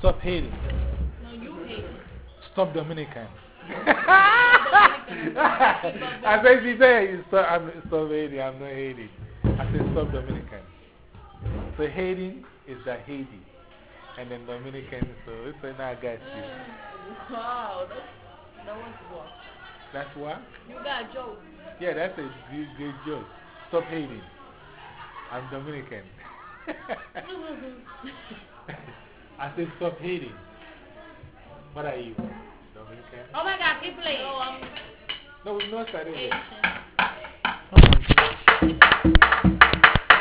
stop hating. No, you hate it. Stop Dominican. Dominican. I said, she said, stop hating. I'm not hating. I said, stop Dominican. So hating is the Haiti. And then Dominican, so it's a I got you. Wow, that was what? That's what? You got jokes. Yeah, that's a good joke. Stop hating. I'm Dominican. I said, stop hating. What are you? Dominican? Oh my God, keep playing. No, No, we've not started yet. Haitian. Oh my God.